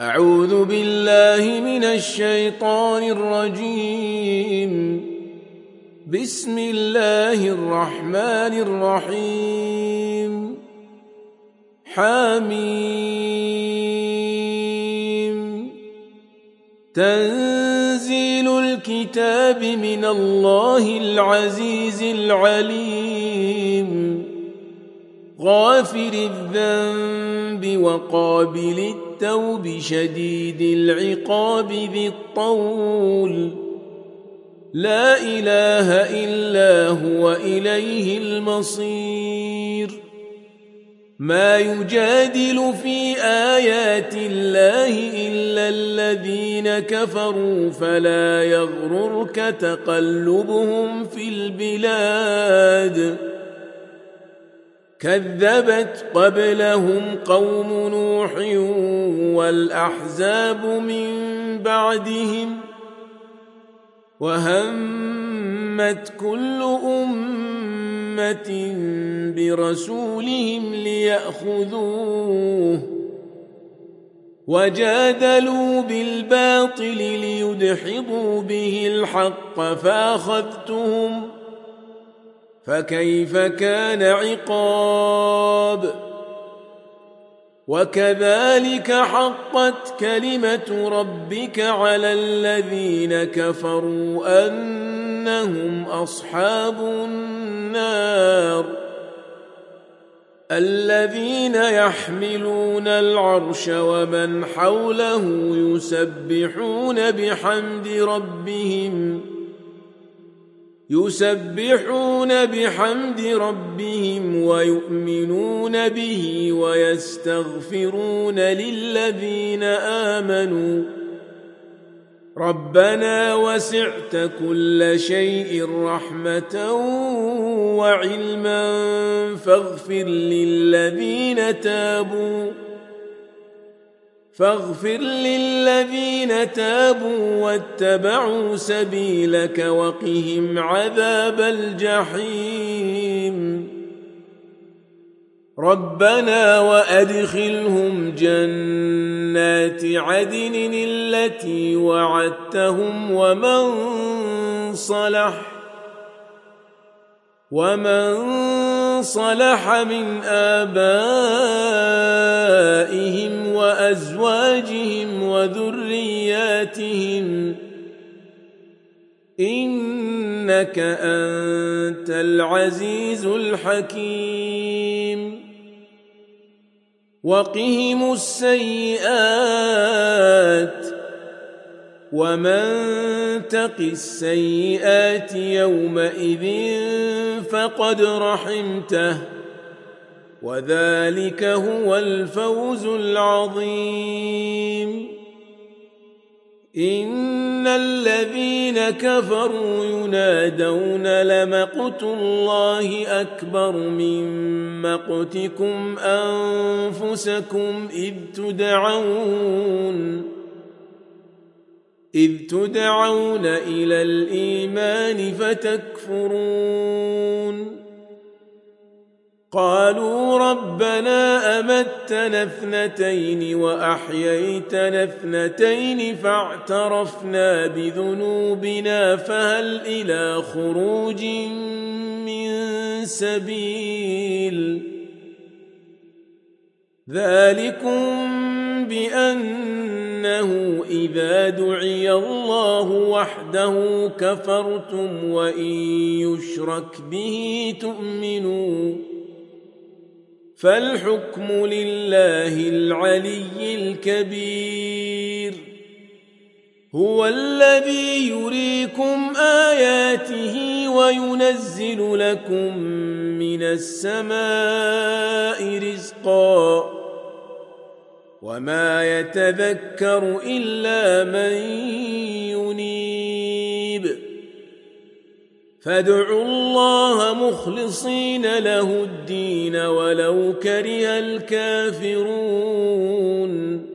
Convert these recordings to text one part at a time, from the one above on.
أعوذ بالله من الشيطان الرجيم. بسم الله الرحمن الرحيم. حميم. تنزيل الكتاب من الله العزيز العليم. غافر الذنب وقابل التوب شديد العقاب ذي الطول. لا إله إلا هو إليه المصير. ما يجادل في آيات الله إلا الذين كفروا فلا يغررك تقلبهم في البلاد. كذبت قبلهم قوم نوح والأحزاب من بعدهم وهمت كل أمة برسولهم ليأخذوه وجادلوا بالباطل ليدحضوا به الحق فأخذتهم فكيف كان عقاب. وكذلك حقت كلمة ربك على الذين كفروا أنهم أصحاب النار. الذين يحملون العرش ومن حوله يسبحون بحمد ربهم ويؤمنون به ويستغفرون للذين آمنوا ربنا وسعت كل شيء رحمة وعلما فاغفر للذين تابوا واتبعوا سبيلك وقهم عذاب الجحيم. ربنا وأدخلهم جنات عدن التي وعدتهم ومن صلح من آبائهم وأزواجهم وذرياتهم إنك أنت العزيز الحكيم. وقهم السيئات ومن تق السيئات يومئذ فقد رحمته وذلك هو الفوز العظيم. إن الذين كفروا ينادون لمقت الله أكبر من مقتكم أنفسكم إذ تدعون إلى الإيمان فتكفرون. قالوا ربنا أمتنا اثنتين وأحييتنا اثنتين فاعترفنا بذنوبنا فهل إلى خروج من سبيل. ذلكم بأنه إذا دعي الله وحده كفرتم وإن يشرك به تؤمنوا. فالحكم لله العلي الكبير. هو الذي يريكم آياته وينزل لكم من السماء رزقا وما يتذكر إلا من ينيب. فادعوا الله مخلصين له الدين ولو كره الكافرون.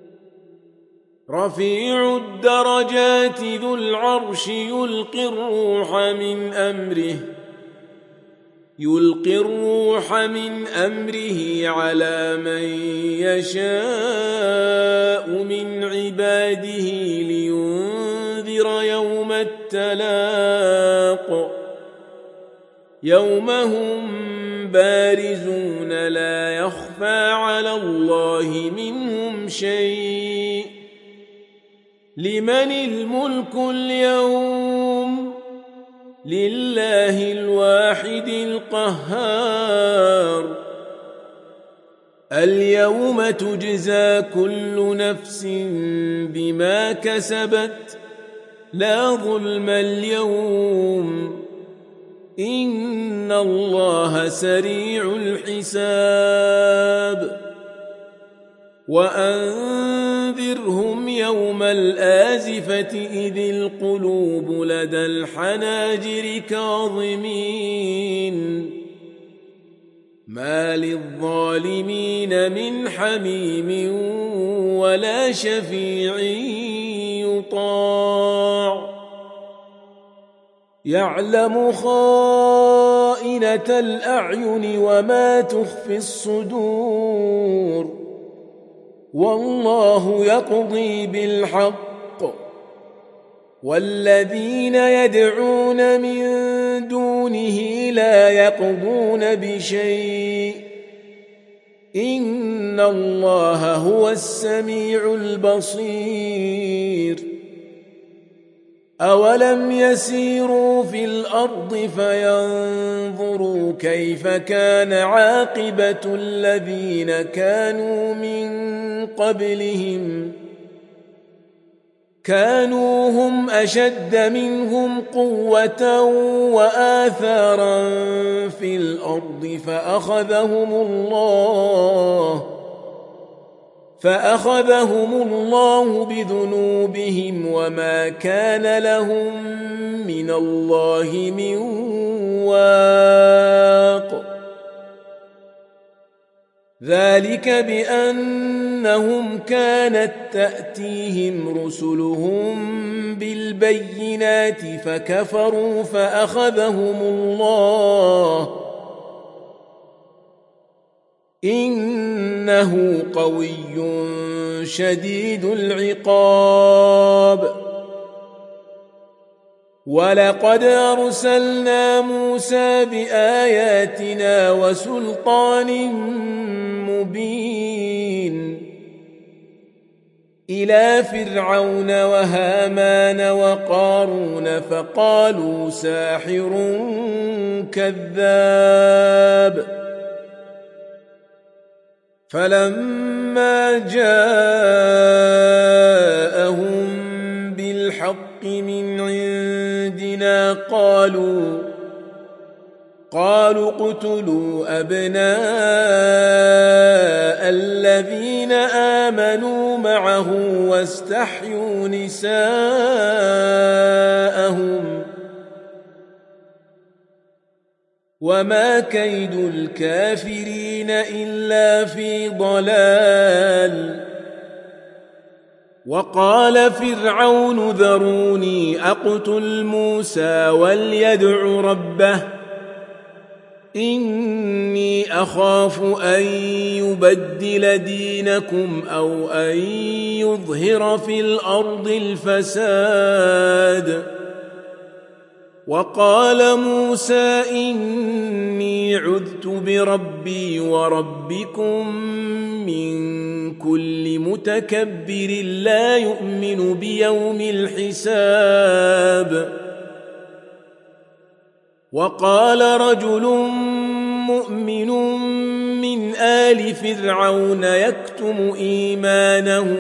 رفيع الدرجات ذو العرش يلقي الروح من أمره يلقي الروح من أمره على من يشاء من عباده لينذر يوم التلاق يوم هم بارزون لا يخفى على الله منهم شيء لمن الملك اليوم لله الواحد القهار اليوم تجزى كل نفس بما كسبت لا ظلم اليوم إن الله سريع الحساب وأنذرهم يوم الآزفة إذ القلوب لدى الحناجر كاظمين ما للظالمين من حميم ولا شفيع يطاع يعلم خائنة الأعين وما تخفي الصدور والله يقضي بالحق والذين يدعون من دونه لا يقضون بشيء إن الله هو السميع البصير أولم يسيروا في الأرض فينظروا كيف كان عاقبة الذين كانوا من قبلهم كانوا هم أشد منهم قوة وآثارا في الأرض فأخذهم الله بذنوبهم وما كان لهم من الله من واق ذلك بأنهم كانت تأتيهم رسلهم بالبينات فكفروا فأخذهم الله إنه قوي شديد العقاب ولقد أرسلنا موسى بآياتنا وسلطان مبين إلى فرعون وهامان وقارون فقالوا ساحر كذاب فلما جاءهم بالحق من عندنا قالوا اقتلوا أبناء الذين آمنوا معه واستحيوا نساءهم وما كيد الكافرين إلا في ضلال وقال فرعون ذروني أقتل موسى وليدع ربه إني أخاف أن يبدل دينكم أو أن يظهر في الأرض الفساد وقال موسى إني عذت بربي وربكم من كل متكبر لا يؤمن بيوم الحساب وقال رجل مؤمن من آل فرعون يكتم إيمانه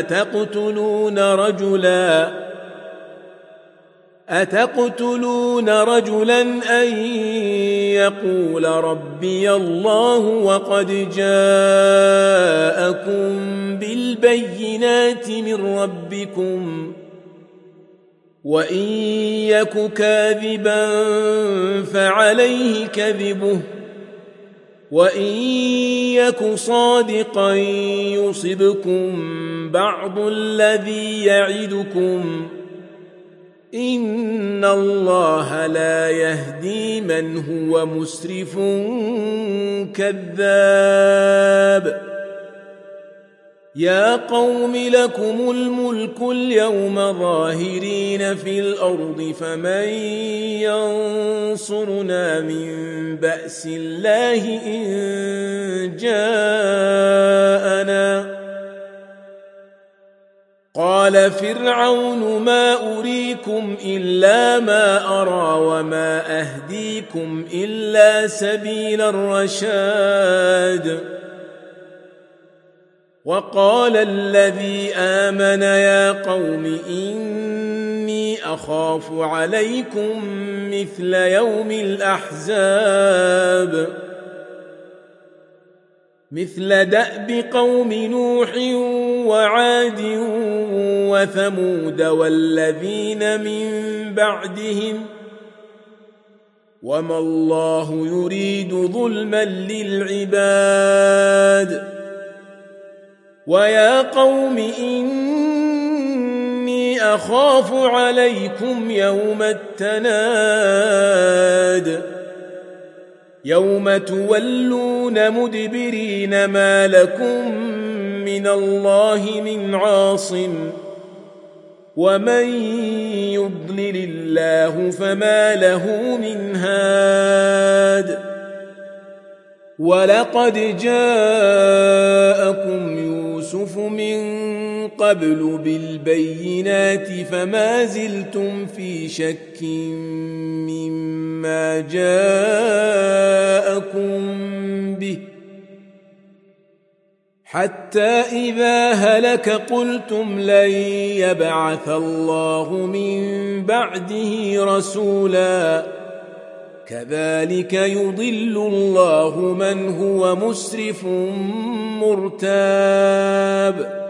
أتقتلون رجلا أن يقول ربي الله وقد جاءكم بالبينات من ربكم وإن يك كاذبا فعليه كذبه وإن يك صادقا يصبكم بعض الذي يعدكم إن الله لا يهدي من هو مسرف كذاب يا قوم لكم الملك اليوم ظاهرين في الأرض فمن ينصرنا من بأس الله إن جاءنا قال فرعون ما أريكم إلا ما أرى وما أهديكم إلا سبيل الرشاد وقال الذي آمن يا قوم إني أخاف عليكم مثل يوم الأحزاب مثل دأب قوم نوح وعاد وثمود والذين من بعدهم وما الله يريد ظلما للعباد ويا قوم إني أخاف عليكم يوم التناد يوم تولون مدبرين ما لكم من الله من عاصم ومن يضلل الله فما له من هاد ولقد جاءكم يوسف من قبل بالبينات فما زلتم في شك مما جاءكم به حتى إذا هلك قلتم لن يبعث الله من بعده رسولا كذلك يضل الله من هو مسرف مرتاب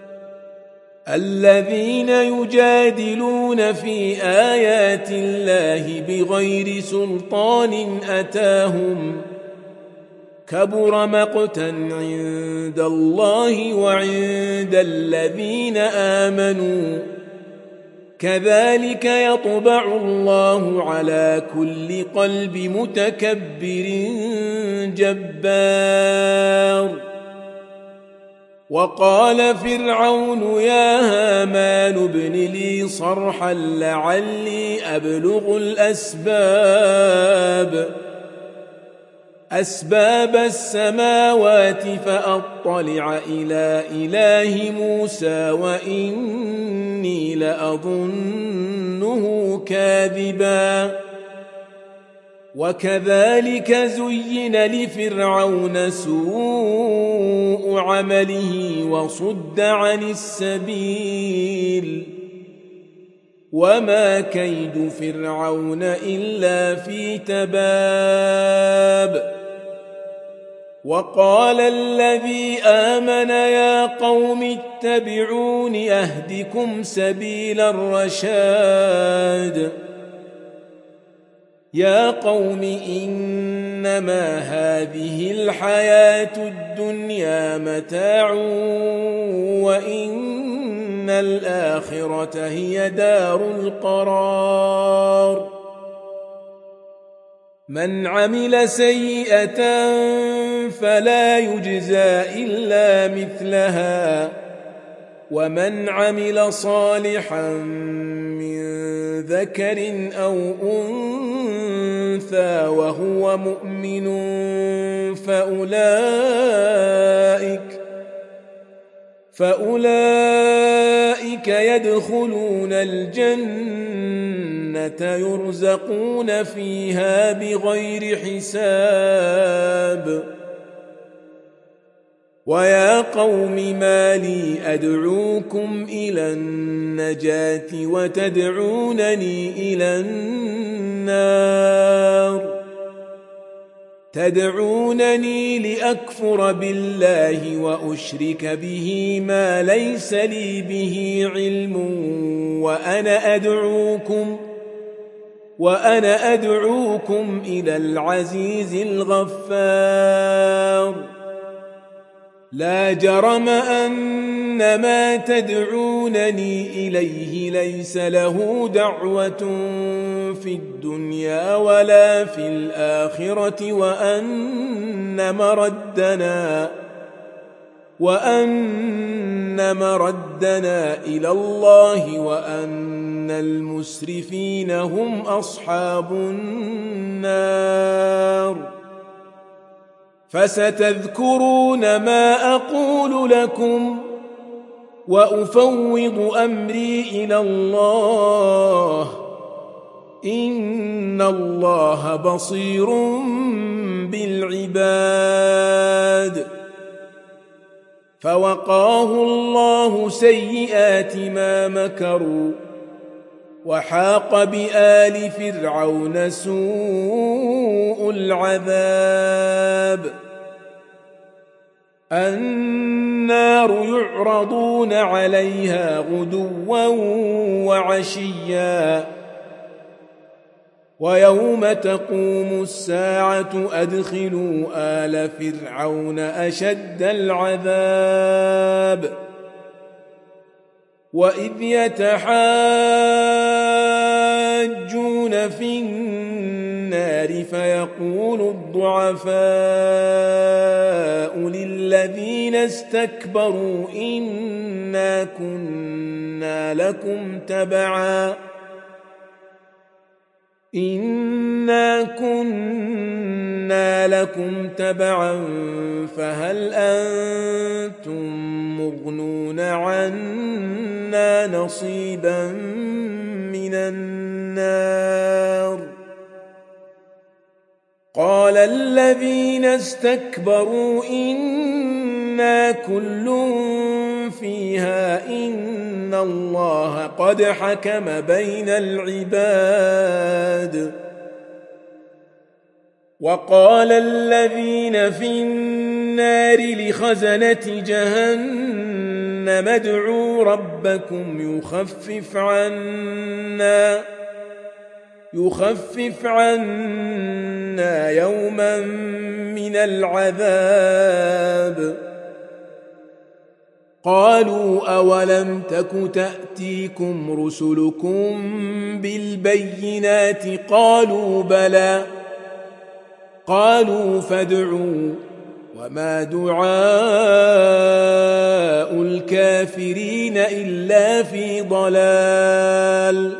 الذين يجادلون في آيات الله بغير سلطان أتاهم كبر مقتا عند الله وعند الذين آمنوا كذلك يطبع الله على كل قلب متكبر جبار وقال فرعون يا هامان ابن لي صرحا لعلي أبلغ أسباب السماوات فأطلع إلى إله موسى وإني لأظنه كاذبا وكذلك زين لفرعون سوء عمله وصد عن السبيل وما كيد فرعون إلا في تباب وقال الذي آمن يا قوم اتبعون أهدكم سبيل الرشاد يا قوم إنما هذه الحياة الدنيا متاع وإن الآخرة هي دار القرار من عمل سيئة فلا يجزى إلا مثلها ومن عمل صالحا من ذكر أو أنثى وهو مؤمن فأولئك يدخلون الجنة يرزقون فيها بغير حساب ويا قوم ما لي أدعوكم إلى النجاة وتدعونني إلى النار تدعونني لأكفر بالله وأشرك به ما ليس لي به علم وأنا أدعوكم إلى العزيز الغفار لا جرم أن ما تدعونني إليه ليس له دعوة في الدنيا ولا في الآخرة وأن مردنا إلى الله وأن المسرفين هم أصحاب النار. فستذكرون ما أقول لكم وأفوض أمري إلى الله إن الله بصير بالعباد. فوقاه الله سيئات ما مكروا وحاق بآل فرعون سوء العذاب. النار يعرضون عليها غدوا وعشيا ويوم تقوم الساعة أدخلوا آل فرعون أشد العذاب. وإذ يتحاجون في النار فيقول الضعفاء للذين استكبروا إنا كنا لكم تبعا فهل أنتم مغنون عنا نصيبا من النار. قال الذين استكبروا إنا كل فيها إن الله قد حكم بين العباد. وقال الذين في النار لخزنة جهنم ادعوا ربكم يخفف عنا يوما من العذاب. قالوا أولم تك تأتيكم رسلكم بالبينات قالوا بلى قالوا فادعوا وما دعاء الكافرين إلا في ضلال.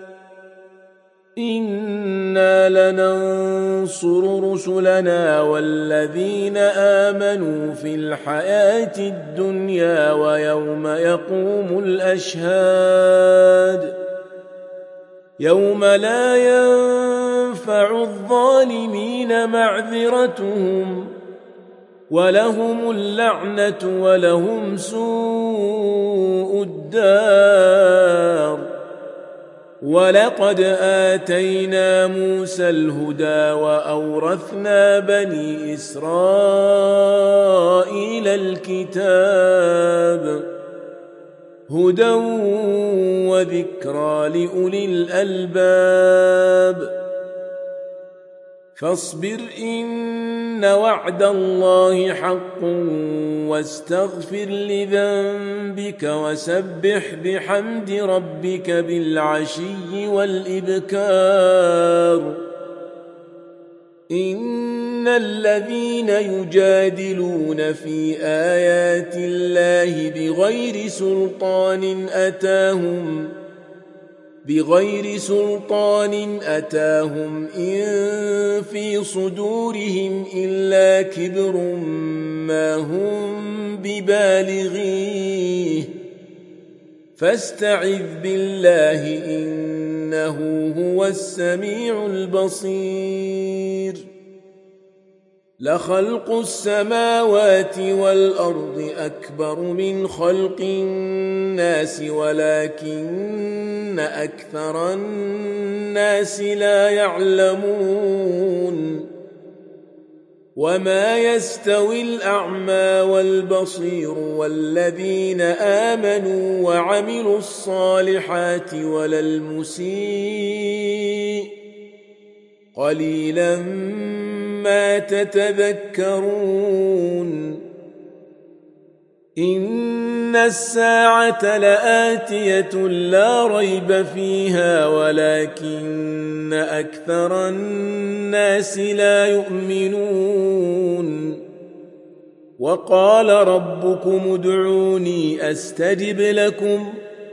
إنا لننصر رسلنا والذين آمنوا في الحياة الدنيا ويوم يقوم الأشهاد يوم لا ينفع الظالمين معذرتهم ولهم اللعنة ولهم سوء الدار. ولقد آتينا موسى الهدى وأورثنا بني إسرائيل الكتاب هدى وذكرى لأولي الألباب. فاصبر إن وعد الله حق واستغفر لذنبك وسبح بحمد ربك بالعشي والإبكار. إن الذين يجادلون في آيات الله بغير سلطان أتاهم إن في صدورهم إلا كبر ما هم ببالغيه فاستعذ بالله إنه هو السميع البصير. لخلق السماوات والأرض أكبر من خلق الناس ولكن أكثر الناس لا يعلمون. وما يستوي الأعمى والبصير والذين آمنوا وعملوا الصالحات ولا المسيء قليلا ما تتذكرون. إن الساعة لآتية لا ريب فيها ولكن أكثر الناس لا يؤمنون وقال ربكم ادعوني أستجب لكم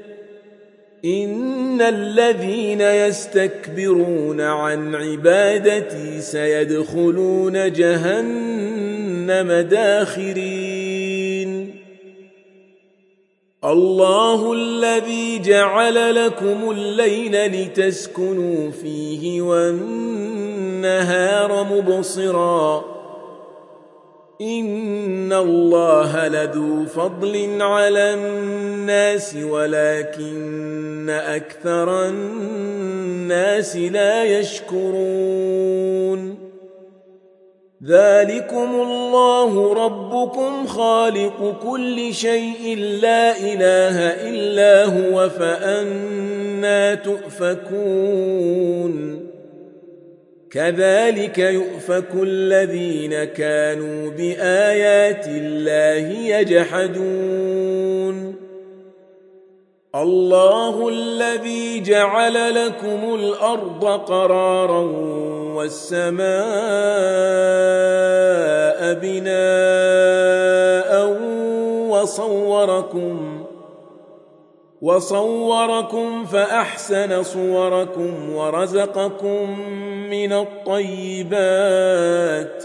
إن الذين يستكبرون عن عبادتي سيدخلون جهنم داخرين الله الذي جعل لكم الليل لتسكنوا فيه والنهار مبصرا إن الله لذو فضل على الناس ولكن أكثر الناس لا يشكرون ذلكم الله ربكم خالق كل شيء لا إله إلا هو فأنى تؤفكون كذلك يؤفك الذين كانوا بآيات الله يجحدون الله الذي جعل لكم الأرض قرارا والسماء بناء وصوركم فأحسن صوركم ورزقكم من الطيبات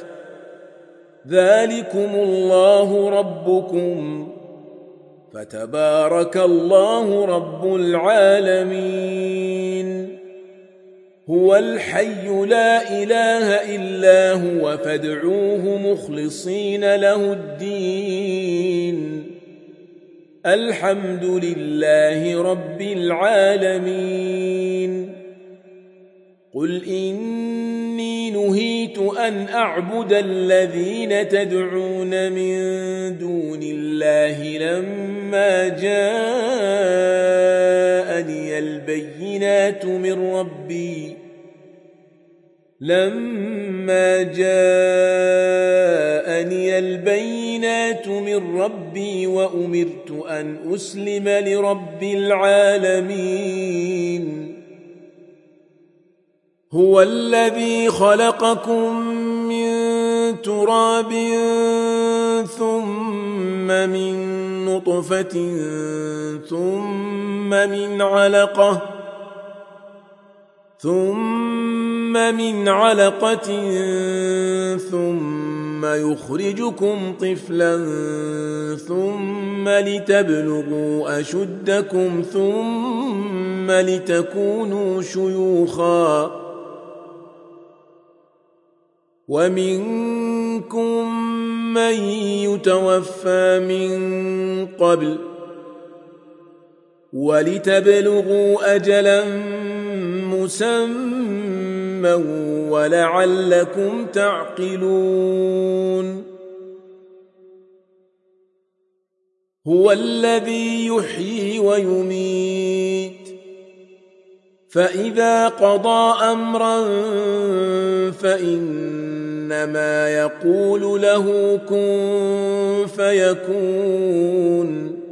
ذلكم الله ربكم فتبارك الله رب العالمين هو الحي لا إله إلا هو فادعوه مخلصين له الدين الحمد لله رب العالمين قل إني نهيت أن أعبد الذين تدعون من دون الله لما جاءني البينات من ربي وأمرت أن أسلم لرب العالمين هو الذي خلقكم من تراب ثم من نطفة ثم من علقة ثم يخرجكم طفلا ثم لتبلغوا أشدكم ثم لتكونوا شيوخا ومنكم من يتوفى من قبل ولتبلغوا أجلا مسمى ولعلكم تعقلون هو الذي يحيي ويميت فإذا قضى أمرا فإنما يقول له كن فيكون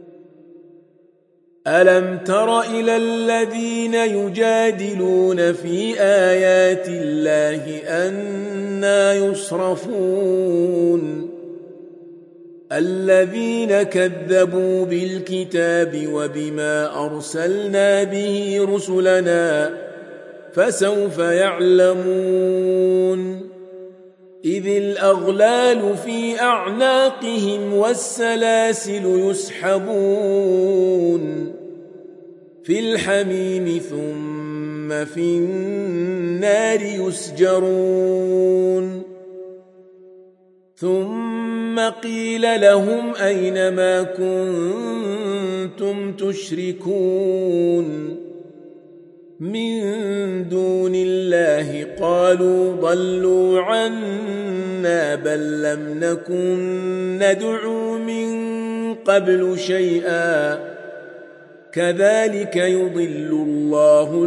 ألم تر إلى الذين يجادلون في آيات الله أنى يصرفون الذين كذبوا بالكتاب وبما أرسلنا به رسلنا فسوف يعلمون إذ الأغلال في أعناقهم والسلاسل يسحبون في الحميم ثم في النار يسجرون ثم قيل لهم أين ما كنتم تشركون من دون الله قالوا ضلوا عنا بل لم نكن ندعو من قبل شيئا كذلك يضل الله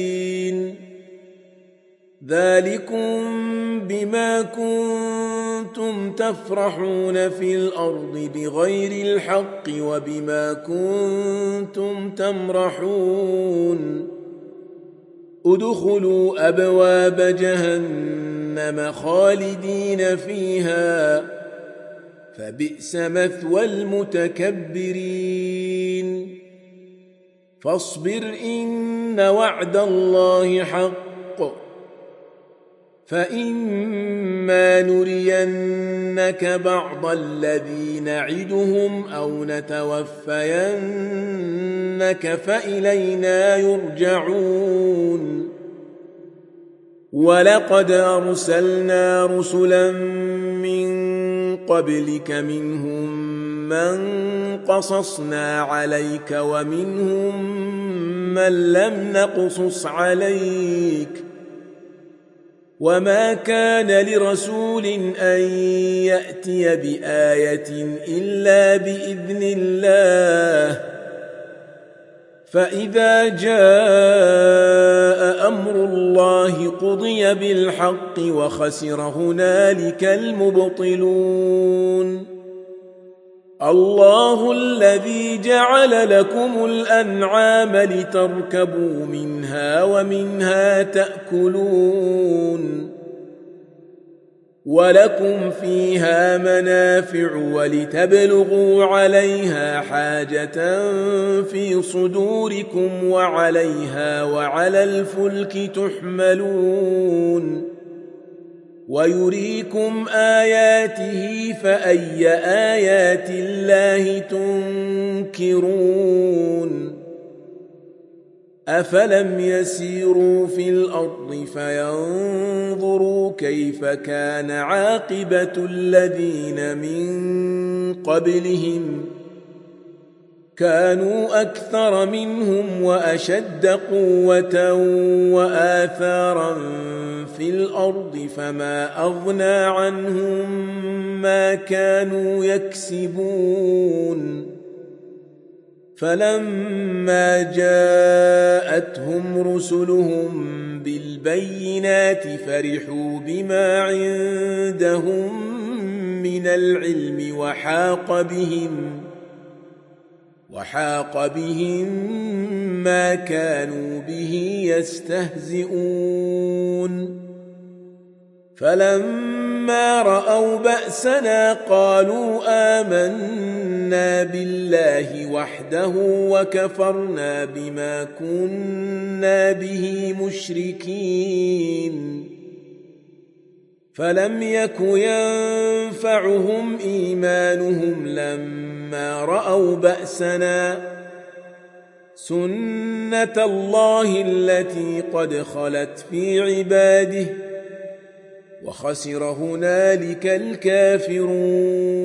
الكافرين ذلكم بما كنتم كنتم تفرحون في الأرض بغير الحق وبما كنتم تمرحون ادخلوا أبواب جهنم خالدين فيها فبئس مثوى المتكبرين فاصبر إن وعد الله حق فإما نرينك بعض الذي نعدهم أو نتوفينك فإلينا يرجعون ولقد أرسلنا رسلا من قبلك منهم من قصصنا عليك ومنهم من لم نقصص عليك وما كان لرسول أن يأتي بآية إلا بإذن الله فإذا جاء أمر الله قضي بالحق وخسر هنالك المبطلون الله الذي جعل لكم الأنعام لتركبوا منها ومنها تأكلون ولكم فيها منافع ولتبلغوا عليها حاجة في صدوركم وعليها وعلى الفلك تحملون ويريكم آياته فأي آيات الله تنكرون أفلم يسيروا في الأرض فينظروا كيف كان عاقبة الذين من قبلهم كانوا أكثر منهم وأشد قوة وآثارا في الأرض فما أغنى عنهم ما كانوا يكسبون فلما جاءتهم رسلهم بالبينات فرحوا بما عندهم من العلم وحاق بهم ما كانوا به يستهزئون فلما رأوا بأسنا قالوا آمنا بالله وحده وكفرنا بما كنا به مشركين فلم يك ينفعهم إيمانهم لما رأوا بأسنا سنة الله التي قد خلت في عباده وخسر هنالك الكافرون